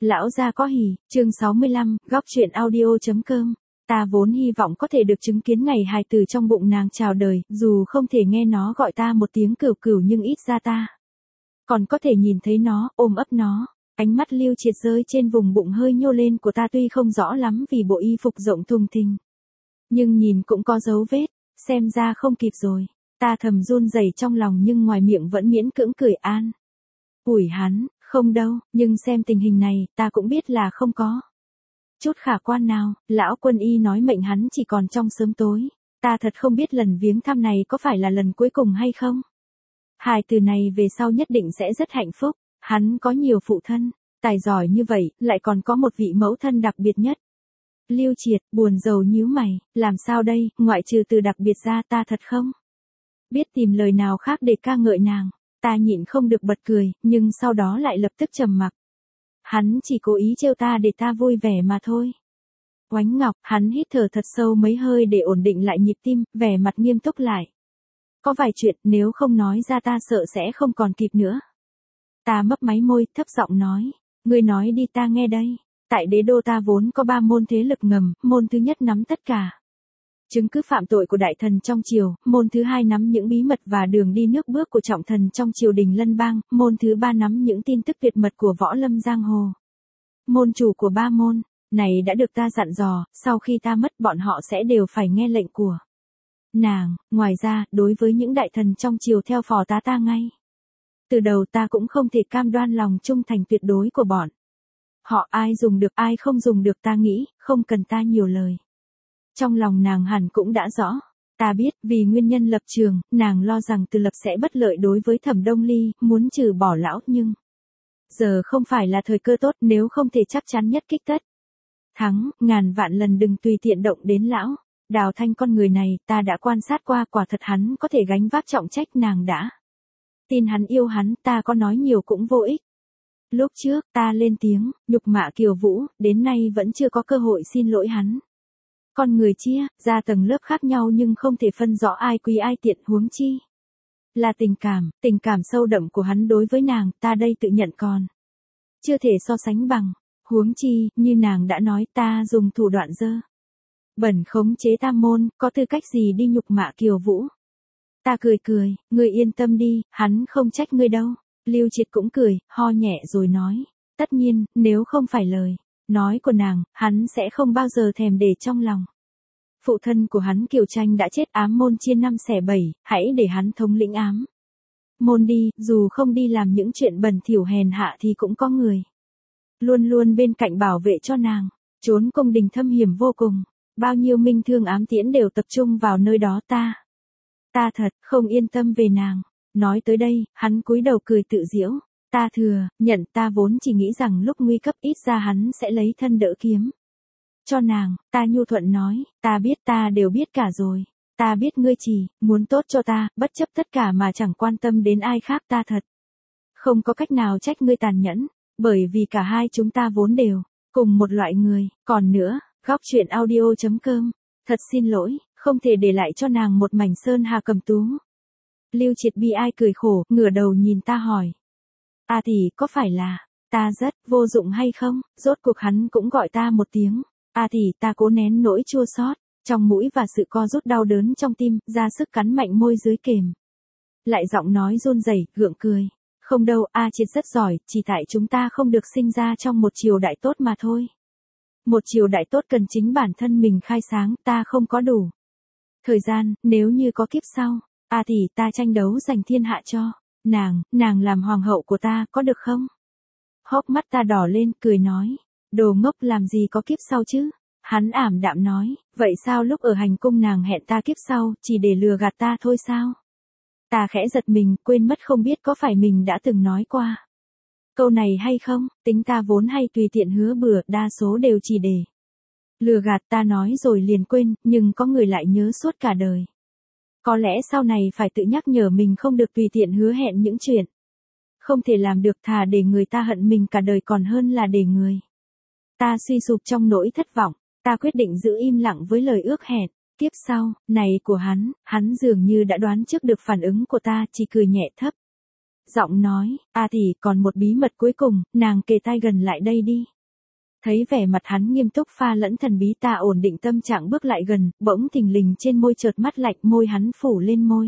Lão gia có hỉ, chương 65, góc truyện audio.com. Ta vốn hy vọng có thể được chứng kiến ngày hài tử trong bụng nàng chào đời, dù không thể nghe nó gọi ta một tiếng cửu cửu nhưng ít ra ta còn có thể nhìn thấy nó, ôm ấp nó. Ánh mắt Lưu Triệt rơi trên vùng bụng hơi nhô lên của ta tuy không rõ lắm vì bộ y phục rộng thùng thình, nhưng nhìn cũng có dấu vết, xem ra không kịp rồi. Ta thầm run rẩy trong lòng nhưng ngoài miệng vẫn miễn cưỡng cười an ủi hắn, không đâu, nhưng xem tình hình này, ta cũng biết là không có chút khả quan nào. Lão quân y nói mệnh hắn chỉ còn trong sớm tối. Ta thật không biết lần viếng thăm này có phải là lần cuối cùng hay không. Hài từ này về sau nhất định sẽ rất hạnh phúc. Hắn có nhiều phụ thân, tài giỏi như vậy, lại còn có một vị mẫu thân đặc biệt nhất. Lưu Triệt, buồn rầu nhíu mày, làm sao đây, ngoại trừ từ đặc biệt ra ta thật không biết tìm lời nào khác để ca ngợi nàng. Ta nhịn không được bật cười, nhưng sau đó lại lập tức trầm mặc. Hắn chỉ cố ý trêu ta để ta vui vẻ mà thôi. Oánh Ngọc, hắn hít thở thật sâu mấy hơi để ổn định lại nhịp tim, vẻ mặt nghiêm túc lại. Có vài chuyện nếu không nói ra ta sợ sẽ không còn kịp nữa. Ta mấp máy môi, thấp giọng nói. Ngươi nói đi ta nghe đây. Tại đế đô ta vốn có 3 môn thế lực ngầm, môn thứ nhất nắm tất cả chứng cứ phạm tội của đại thần trong triều, môn thứ hai nắm những bí mật và đường đi nước bước của trọng thần trong triều đình Lân Bang, môn thứ ba nắm những tin tức tuyệt mật của võ lâm giang hồ. Môn chủ của 3 môn này đã được ta dặn dò, sau khi ta mất bọn họ sẽ đều phải nghe lệnh của nàng. Ngoài ra, đối với những đại thần trong triều theo phò tá ta ngay từ đầu ta cũng không thể cam đoan lòng trung thành tuyệt đối của bọn họ. Ai dùng được ai không dùng được ta nghĩ, không cần ta nhiều lời. Trong lòng nàng hẳn cũng đã rõ. Ta biết, vì nguyên nhân lập trường, nàng lo rằng Từ Lập sẽ bất lợi đối với Thẩm Đông Ly, muốn trừ bỏ lão, nhưng giờ không phải là thời cơ tốt, nếu không thể chắc chắn nhất kích tất thắng, ngàn vạn lần đừng tùy tiện động đến lão. Đào Thanh con người này, ta đã quan sát qua, quả thật hắn có thể gánh vác trọng trách. Nàng đã tin hắn yêu hắn, ta có nói nhiều cũng vô ích. Lúc trước, ta lên tiếng, nhục mạ Kiều Vũ, đến nay vẫn chưa có cơ hội xin lỗi hắn. Con người chia ra tầng lớp khác nhau nhưng không thể phân rõ ai quý ai tiện, huống chi là tình cảm sâu đậm của hắn đối với nàng, ta đây tự nhận còn chưa thể so sánh bằng. Huống chi, như nàng đã nói, ta dùng thủ đoạn dơ bẩn khống chế tam môn, có tư cách gì đi nhục mạ Kiều Vũ. Ta cười, ngươi yên tâm đi, hắn không trách ngươi đâu. Lưu Triệt cũng cười, ho nhẹ rồi nói, tất nhiên, nếu không phải lời nói của nàng, hắn sẽ không bao giờ thèm để trong lòng. Phụ thân của hắn Kiều Tranh đã chết, ám môn chia 5 xẻ 7, hãy để hắn thống lĩnh ám môn đi, dù không đi làm những chuyện bẩn thỉu hèn hạ thì cũng có người luôn luôn bên cạnh bảo vệ cho nàng. Trốn cung đình thâm hiểm vô cùng, bao nhiêu minh thương ám tiễn đều tập trung vào nơi đó. Ta thật không yên tâm về nàng. Nói tới đây, hắn cúi đầu cười tự giễu. Ta thừa nhận, ta vốn chỉ nghĩ rằng lúc nguy cấp ít ra hắn sẽ lấy thân đỡ kiếm cho nàng. Ta nhu thuận nói, ta biết, ta đều biết cả rồi. Ta biết ngươi chỉ muốn tốt cho ta, bất chấp tất cả mà chẳng quan tâm đến ai khác. Ta thật không có cách nào trách ngươi tàn nhẫn, bởi vì cả hai chúng ta vốn đều cùng một loại người. Còn nữa, góc truyện audio.com, thật xin lỗi, không thể để lại cho nàng một mảnh sơn hà cầm tú. Lưu Triệt bi ai cười khổ, ngửa đầu nhìn ta hỏi. Thì có phải là ta rất vô dụng hay không? Rốt cuộc hắn cũng gọi ta một tiếng. Thì ta cố nén nỗi chua xót trong mũi và sự co rút đau đớn trong tim, ra sức cắn mạnh môi dưới kềm lại giọng nói run rẩy, gượng cười. Không đâu, Triệt rất giỏi, chỉ tại chúng ta không được sinh ra trong một triều đại tốt mà thôi. Một triều đại tốt cần chính bản thân mình khai sáng, ta không có đủ thời gian. Nếu như có kiếp sau, thì ta tranh đấu giành thiên hạ cho nàng làm hoàng hậu của ta, có được không? Hốc mắt ta đỏ lên, cười nói, đồ ngốc, làm gì có kiếp sau chứ? Hắn ảm đạm nói, vậy sao lúc ở hành cung nàng hẹn ta kiếp sau, chỉ để lừa gạt ta thôi sao? Ta khẽ giật mình, quên mất không biết có phải mình đã từng nói qua câu này hay không. Tính ta vốn hay tùy tiện hứa bừa, đa số đều chỉ để lừa gạt. Ta nói rồi liền quên, nhưng có người lại nhớ suốt cả đời. Có lẽ sau này phải tự nhắc nhở mình không được tùy tiện hứa hẹn những chuyện không thể làm được, thà để người ta hận mình cả đời còn hơn là để người ta suy sụp trong nỗi thất vọng. Ta quyết định giữ im lặng với lời ước hẹn kiếp sau này của hắn dường như đã đoán trước được phản ứng của ta, chỉ cười nhẹ thấp giọng nói, thì còn một bí mật cuối cùng. Nàng kề tai gần lại đây đi. Thấy vẻ mặt hắn nghiêm túc pha lẫn thần bí, ta ổn định tâm trạng bước lại gần, bỗng thình lình trên môi chợt mắt lạnh, môi hắn phủ lên môi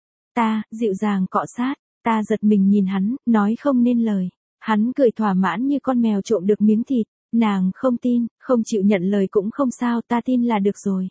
ta, dịu dàng cọ sát, ta giật mình nhìn hắn, nói không nên lời. Hắn cười thỏa mãn như con mèo trộm được miếng thịt, nàng không tin, không chịu nhận lời cũng không sao, ta tin là được rồi.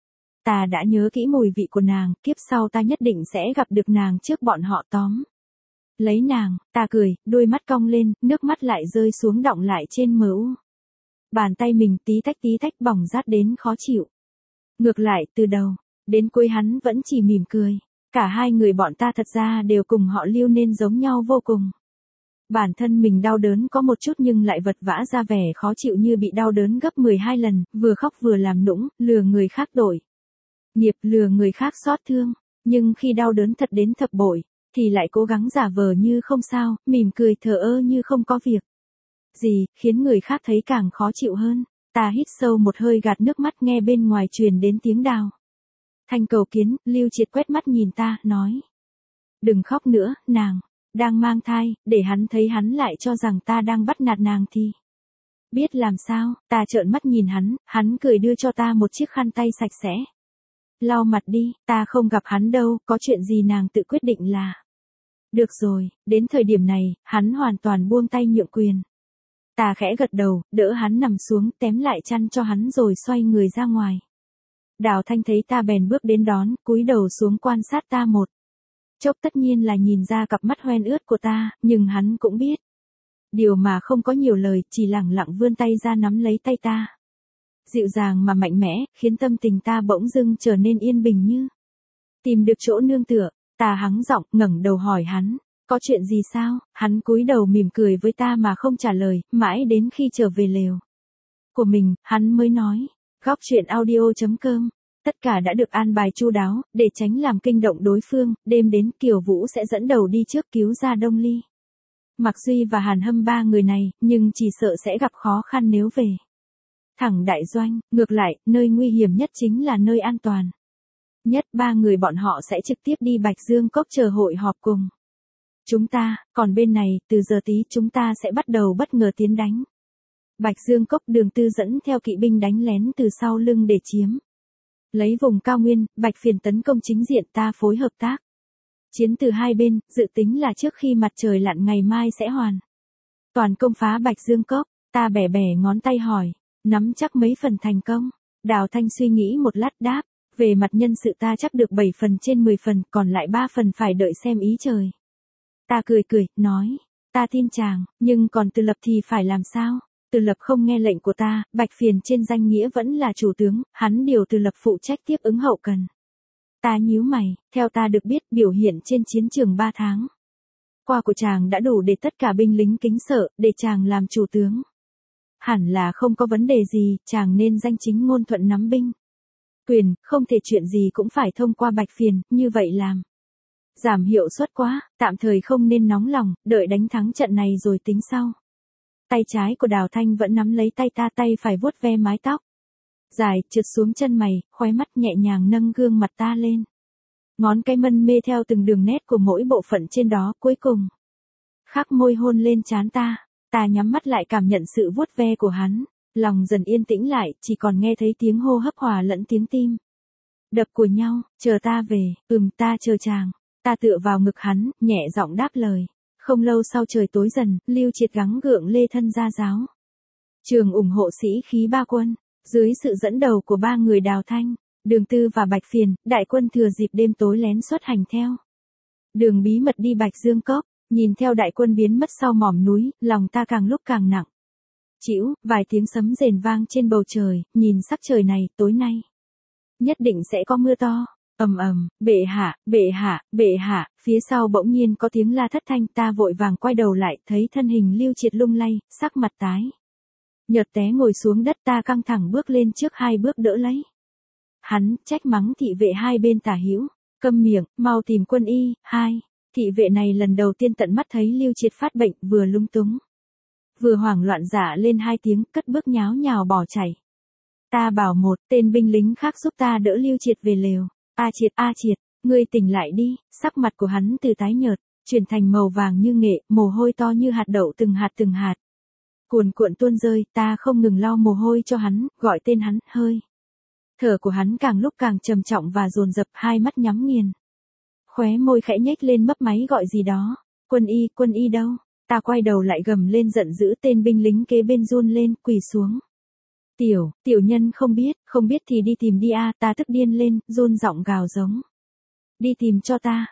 Ta đã nhớ kỹ mùi vị của nàng, kiếp sau ta nhất định sẽ gặp được nàng trước bọn họ tóm lấy nàng. Ta cười, đôi mắt cong lên, nước mắt lại rơi xuống đọng lại trên mờ u. Bàn tay mình tí tách bỏng rát đến khó chịu. Ngược lại, từ đầu đến cuối hắn vẫn chỉ mỉm cười. Cả hai người bọn ta thật ra đều cùng họ Lưu nên giống nhau vô cùng. Bản thân mình đau đớn có một chút nhưng lại vật vã ra vẻ khó chịu như bị đau đớn gấp 12 lần, vừa khóc vừa làm nũng, lừa người khác đổi nghiệp, lừa người khác xót thương. Nhưng khi đau đớn thật đến thập bội, thì lại cố gắng giả vờ như không sao, mỉm cười thờ ơ như không có việc gì, khiến người khác thấy càng khó chịu hơn. Ta hít sâu một hơi gạt nước mắt, nghe bên ngoài truyền đến tiếng đào thanh cầu kiến. Lưu Triệt quét mắt nhìn ta, nói. Đừng khóc nữa, nàng đang mang thai, để hắn thấy hắn lại cho rằng ta đang bắt nạt nàng thì biết làm sao. Ta trợn mắt nhìn hắn cười đưa cho ta một chiếc khăn tay sạch sẽ. Lau mặt đi, ta không gặp hắn đâu, có chuyện gì nàng tự quyết định là được rồi. Đến thời điểm này, hắn hoàn toàn buông tay nhượng quyền. Ta khẽ gật đầu, đỡ hắn nằm xuống, tém lại chăn cho hắn rồi xoay người ra ngoài. Đào Thanh thấy ta bèn bước đến đón, cúi đầu xuống quan sát ta một chốc, tất nhiên là nhìn ra cặp mắt hoen ướt của ta, nhưng hắn cũng biết điều mà không có nhiều lời, chỉ lẳng lặng vươn tay ra nắm lấy tay ta. Dịu dàng mà mạnh mẽ, khiến tâm tình ta bỗng dưng trở nên yên bình như tìm được chỗ nương tựa. Ta hắng giọng, ngẩng đầu hỏi hắn, có chuyện gì sao? Hắn cúi đầu mỉm cười với ta mà không trả lời, mãi đến khi trở về lều của mình, hắn mới nói. Góc truyện audio.com. Tất cả đã được an bài chu đáo, để tránh làm kinh động đối phương. Đêm đến, Kiều Vũ sẽ dẫn đầu đi trước cứu ra Đông Ly, Mạc Duy và Hàn Hâm, ba người này, nhưng chỉ sợ sẽ gặp khó khăn nếu về thẳng đại doanh. Ngược lại, nơi nguy hiểm nhất chính là nơi an toàn nhất. Ba người bọn họ sẽ trực tiếp đi Bạch Dương Cốc chờ hội họp cùng chúng ta, còn bên này, từ giờ tí chúng ta sẽ bắt đầu bất ngờ tiến đánh Bạch Dương Cốc. Đường Tư dẫn theo kỵ binh đánh lén từ sau lưng để chiếm lấy vùng cao nguyên. Bạch Phiền tấn công chính diện, ta phối hợp tác chiến từ hai bên, dự tính là trước khi mặt trời lặn ngày mai sẽ hoàn toàn công phá Bạch Dương Cốc. Ta bẻ bẻ ngón tay hỏi, nắm chắc mấy phần thành công? Đào Thanh suy nghĩ một lát đáp, về mặt nhân sự ta chắc được 7 phần trên 10 phần, còn lại 3 phần phải đợi xem ý trời. Ta cười, nói, ta tin chàng, nhưng còn Từ Lập thì phải làm sao? Từ Lập không nghe lệnh của ta, Bạch Phiền trên danh nghĩa vẫn là chủ tướng, hắn điều Từ Lập phụ trách tiếp ứng hậu cần. Ta nhíu mày, theo ta được biết biểu hiện trên chiến trường 3 tháng qua của chàng đã đủ để tất cả binh lính kính sợ, để chàng làm chủ tướng. Hẳn là không có vấn đề gì, chàng nên danh chính ngôn thuận nắm binh quyền, không thể chuyện gì cũng phải thông qua Bạch Phiền, như vậy làm giảm hiệu suất quá, tạm thời không nên nóng lòng, đợi đánh thắng trận này rồi tính sau. Tay trái của Đào Thanh vẫn nắm lấy tay ta, tay phải vuốt ve mái tóc dài trượt xuống chân mày, khóe mắt nhẹ nhàng nâng gương mặt ta lên. Ngón cái mân mê theo từng đường nét của mỗi bộ phận trên đó, cuối cùng khắc môi hôn lên trán ta. Ta nhắm mắt lại cảm nhận sự vuốt ve của hắn, lòng dần yên tĩnh lại, chỉ còn nghe thấy tiếng hô hấp hòa lẫn tiếng tim đập của nhau. Chờ ta về, ta chờ chàng. Ta tựa vào ngực hắn, nhẹ giọng đáp lời. Không lâu sau trời tối dần, Lưu Triệt gắng gượng lê thân ra giáo trường ủng hộ sĩ khí ba quân. Dưới sự dẫn đầu của ba người Đào Thanh, Đường Tư và Bạch Phiền, đại quân thừa dịp đêm tối lén xuất hành theo đường bí mật đi Bạch Dương Cốc. Nhìn theo đại quân biến mất sau mỏm núi, lòng ta càng lúc càng nặng trĩu. Vài tiếng sấm rền vang trên bầu trời, nhìn sắc trời này, tối nay nhất định sẽ có mưa to. Ầm ầm, bệ hạ. Phía sau bỗng nhiên có tiếng la thất thanh. Ta vội vàng quay đầu lại, thấy thân hình Lưu Triệt lung lay, sắc mặt tái nhợt té ngồi xuống đất. Ta căng thẳng bước lên trước 2 bước đỡ lấy hắn, trách mắng thị vệ hai bên tả hữu, câm miệng, mau tìm quân y. Thị vệ này lần đầu tiên tận mắt thấy Lưu Triệt phát bệnh, vừa lung túng vừa hoảng loạn dạ lên 2 tiếng, cất bước nháo nhào bỏ chạy. Ta bảo một tên binh lính khác giúp ta đỡ Lưu Triệt về lều. A Triệt, ngươi tỉnh lại đi. Sắc mặt của hắn từ tái nhợt chuyển thành màu vàng như nghệ, mồ hôi to như hạt đậu từng hạt. cuồn cuộn tuôn rơi, ta không ngừng lau mồ hôi cho hắn, gọi tên hắn, hơi. Thở của hắn càng lúc càng trầm trọng và dồn dập, hai mắt nhắm nghiền. Khóe môi khẽ nhếch lên mấp máy gọi gì đó. Quân y đâu? Ta quay đầu lại gầm lên giận dữ, tên binh lính kế bên run lên, quỳ xuống. Tiểu nhân không biết thì đi tìm đi a, ta tức điên lên, run giọng gào giống. Đi tìm cho ta,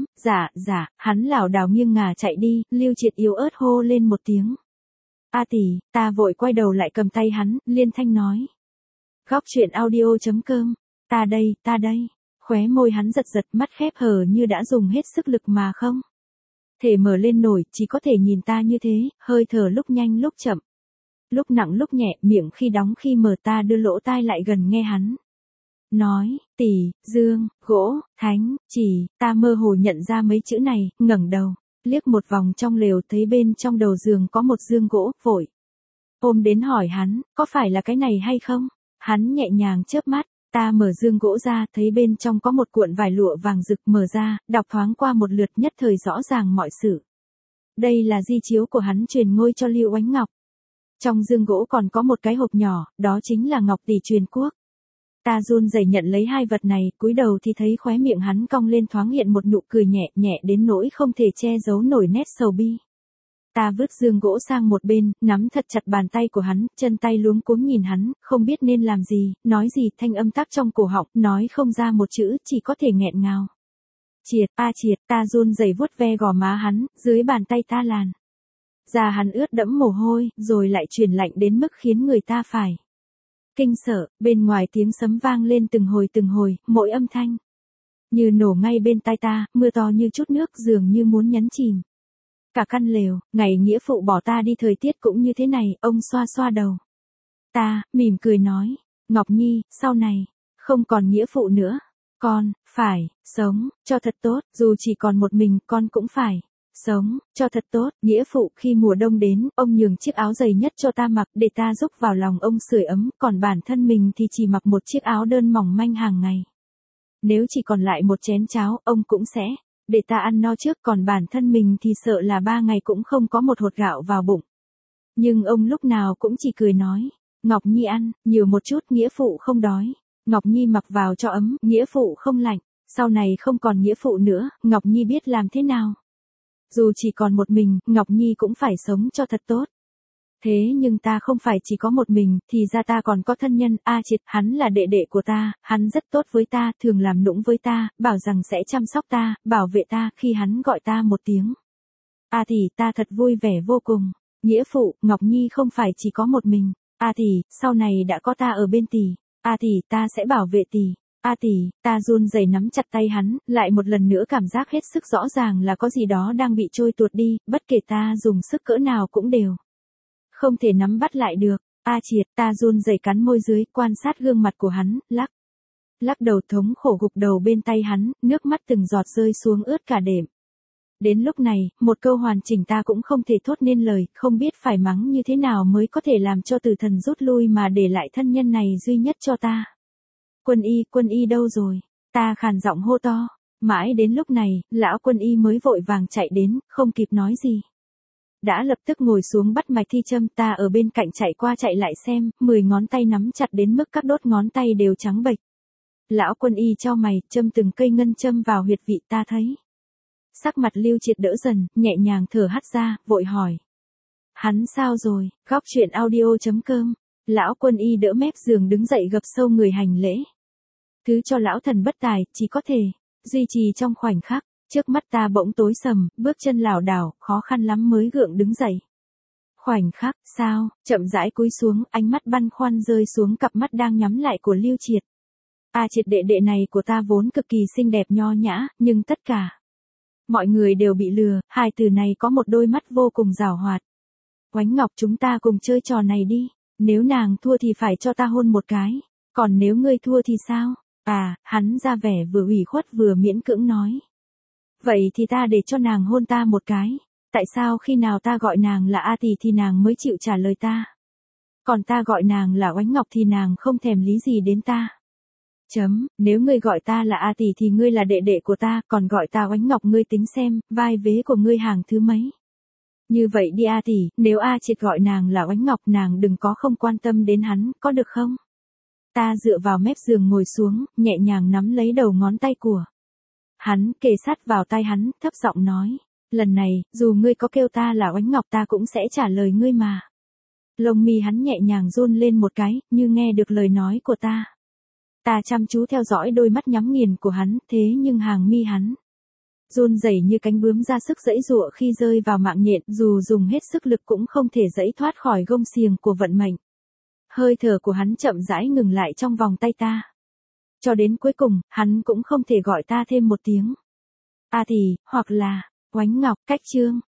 dạ, hắn lảo đảo nghiêng ngả chạy đi, Lưu Triệt yếu ớt hô lên một tiếng. A tỷ, ta vội quay đầu lại cầm tay hắn, liên thanh nói. Góc truyện audio.com, ta đây, khóe môi hắn giật giật, mắt khép hờ như đã dùng hết sức lực mà không thể mở lên nổi, chỉ có thể nhìn ta như thế, hơi thở lúc nhanh lúc chậm. Lúc nặng lúc nhẹ, miệng khi đóng khi mở, ta đưa lỗ tai lại gần nghe hắn. Nói, tỷ, dương, gỗ, thánh, chỉ, ta mơ hồ nhận ra mấy chữ này, ngẩng đầu, liếc một vòng trong lều thấy bên trong đầu giường có một dương gỗ, vội. Ôm đến hỏi hắn, có phải là cái này hay không? Hắn nhẹ nhàng chớp mắt, ta mở dương gỗ ra, thấy bên trong có một cuộn vải lụa vàng rực, mở ra, đọc thoáng qua một lượt, nhất thời rõ ràng mọi sự. Đây là di chiếu của hắn truyền ngôi cho Lưu Oánh Ngọc. Trong dương gỗ còn có một cái hộp nhỏ, đó chính là ngọc tỷ truyền quốc. Ta run rẩy nhận lấy hai vật này, cúi đầu thì thấy khóe miệng hắn cong lên thoáng hiện một nụ cười nhẹ nhẹ đến nỗi không thể che giấu nổi nét sầu bi. Ta vứt dương gỗ sang một bên, nắm thật chặt bàn tay của hắn, chân tay luống cuống nhìn hắn, không biết nên làm gì, nói gì, thanh âm tắc trong cổ họng, nói không ra một chữ, chỉ có thể nghẹn ngào. Triệt, ta run rẩy vuốt ve gò má hắn, dưới bàn tay ta làn. Da hắn ướt đẫm mồ hôi, rồi lại truyền lạnh đến mức khiến người ta phải kinh sợ. Bên ngoài tiếng sấm vang lên từng hồi, mỗi âm thanh như nổ ngay bên tai ta, mưa to như chút nước, dường như muốn nhấn chìm cả căn lều. Ngày nghĩa phụ bỏ ta đi thời tiết cũng như thế này, ông xoa xoa đầu ta, mỉm cười nói, Ngọc Nhi, sau này không còn nghĩa phụ nữa, con phải sống cho thật tốt, dù chỉ còn một mình, con cũng phải sống cho thật tốt. Nghĩa phụ, khi mùa đông đến, ông nhường chiếc áo dày nhất cho ta mặc, để ta giúp vào lòng ông sưởi ấm, còn bản thân mình thì chỉ mặc một chiếc áo đơn mỏng manh hàng ngày. Nếu chỉ còn lại một chén cháo, ông cũng sẽ để ta ăn no trước, còn bản thân mình thì sợ là 3 ngày cũng không có một hột gạo vào bụng. Nhưng ông lúc nào cũng chỉ cười nói, Ngọc Nhi ăn nhiều một chút, nghĩa phụ không đói. Ngọc Nhi mặc vào cho ấm, nghĩa phụ không lạnh. Sau này không còn nghĩa phụ nữa, Ngọc Nhi biết làm thế nào. Dù chỉ còn một mình, Ngọc Nhi cũng phải sống cho thật tốt. Thế nhưng ta không phải chỉ có một mình, thì ra ta còn có thân nhân. A Triệt, hắn là đệ đệ của ta, hắn rất tốt với ta, thường làm nũng với ta, bảo rằng sẽ chăm sóc ta, bảo vệ ta. Khi hắn gọi ta một tiếng A tỷ, ta thật vui vẻ vô cùng. Nghĩa phụ, Ngọc Nhi không phải chỉ có một mình. A tỷ, sau này đã có ta ở bên tỷ. A tỷ, ta sẽ bảo vệ tỷ. A tỷ, ta run rẩy nắm chặt tay hắn, lại một lần nữa cảm giác hết sức rõ ràng là có gì đó đang bị trôi tuột đi, bất kể ta dùng sức cỡ nào cũng đều không thể nắm bắt lại được. A Triệt, ta run rẩy cắn môi dưới, quan sát gương mặt của hắn, lắc đầu thống khổ gục đầu bên tay hắn, nước mắt từng giọt rơi xuống ướt cả đệm. Đến lúc này, một câu hoàn chỉnh ta cũng không thể thốt nên lời, không biết phải mắng như thế nào mới có thể làm cho Tử Thần rút lui mà để lại thân nhân này duy nhất cho ta. Quân y đâu rồi? Ta khàn giọng hô to. Mãi đến lúc này, lão Quân y mới vội vàng chạy đến, không kịp nói gì. Đã lập tức ngồi xuống bắt mạch thi châm, ta ở bên cạnh chạy qua chạy lại xem, 10 ngón tay nắm chặt đến mức các đốt ngón tay đều trắng bệch. Lão Quân y chau mày, châm từng cây ngân châm vào huyệt vị, ta thấy. Sắc mặt Lưu Triệt đỡ dần, nhẹ nhàng thở hắt ra, vội hỏi. Hắn sao rồi? Góc truyện audio.com. Lão Quân y đỡ mép giường đứng dậy gập sâu người hành lễ. Thứ cho lão thần bất tài, chỉ có thể duy trì trong khoảnh khắc. Trước mắt ta bỗng tối sầm, bước chân lảo đảo, khó khăn lắm mới gượng đứng dậy. Khoảnh khắc, sao? Chậm rãi cúi xuống, ánh mắt băn khoăn rơi xuống cặp mắt đang nhắm lại của Lưu Triệt. A Triệt, đệ đệ này của ta vốn cực kỳ xinh đẹp nho nhã, nhưng tất cả mọi người đều bị lừa, hai từ này có một đôi mắt vô cùng giảo hoạt. Oánh Ngọc, chúng ta cùng chơi trò này đi. Nếu nàng thua thì phải cho ta hôn một cái. Còn nếu ngươi thua thì sao? À, hắn ra vẻ vừa ủy khuất vừa miễn cưỡng nói. Vậy thì ta để cho nàng hôn ta một cái. Tại sao khi nào ta gọi nàng là A tỷ thì nàng mới chịu trả lời ta? Còn ta gọi nàng là Oánh Ngọc thì nàng không thèm lý gì đến ta. Nếu ngươi gọi ta là A tỷ thì ngươi là đệ đệ của ta, còn gọi ta Oánh Ngọc ngươi tính xem, vai vế của ngươi hàng thứ mấy. Như vậy đi A tỷ, nếu A Triệt gọi nàng là Oánh Ngọc nàng đừng có không quan tâm đến hắn, có được không? Ta dựa vào mép giường ngồi xuống, nhẹ nhàng nắm lấy đầu ngón tay của hắn, kề sát vào tai hắn, thấp giọng nói. Lần này, dù ngươi có kêu ta là Oánh Ngọc ta cũng sẽ trả lời ngươi mà. Lông mi hắn nhẹ nhàng run lên một cái, như nghe được lời nói của ta. Ta chăm chú theo dõi đôi mắt nhắm nghiền của hắn, thế nhưng hàng mi hắn run rẩy như cánh bướm ra sức giãy giụa khi rơi vào mạng nhện, dù dùng hết sức lực cũng không thể giãy thoát khỏi gông xiềng của vận mệnh. Hơi thở của hắn chậm rãi ngừng lại trong vòng tay ta. Cho đến cuối cùng, hắn cũng không thể gọi ta thêm một tiếng. A tỷ, hoặc là, Oánh Ngọc, cách chương.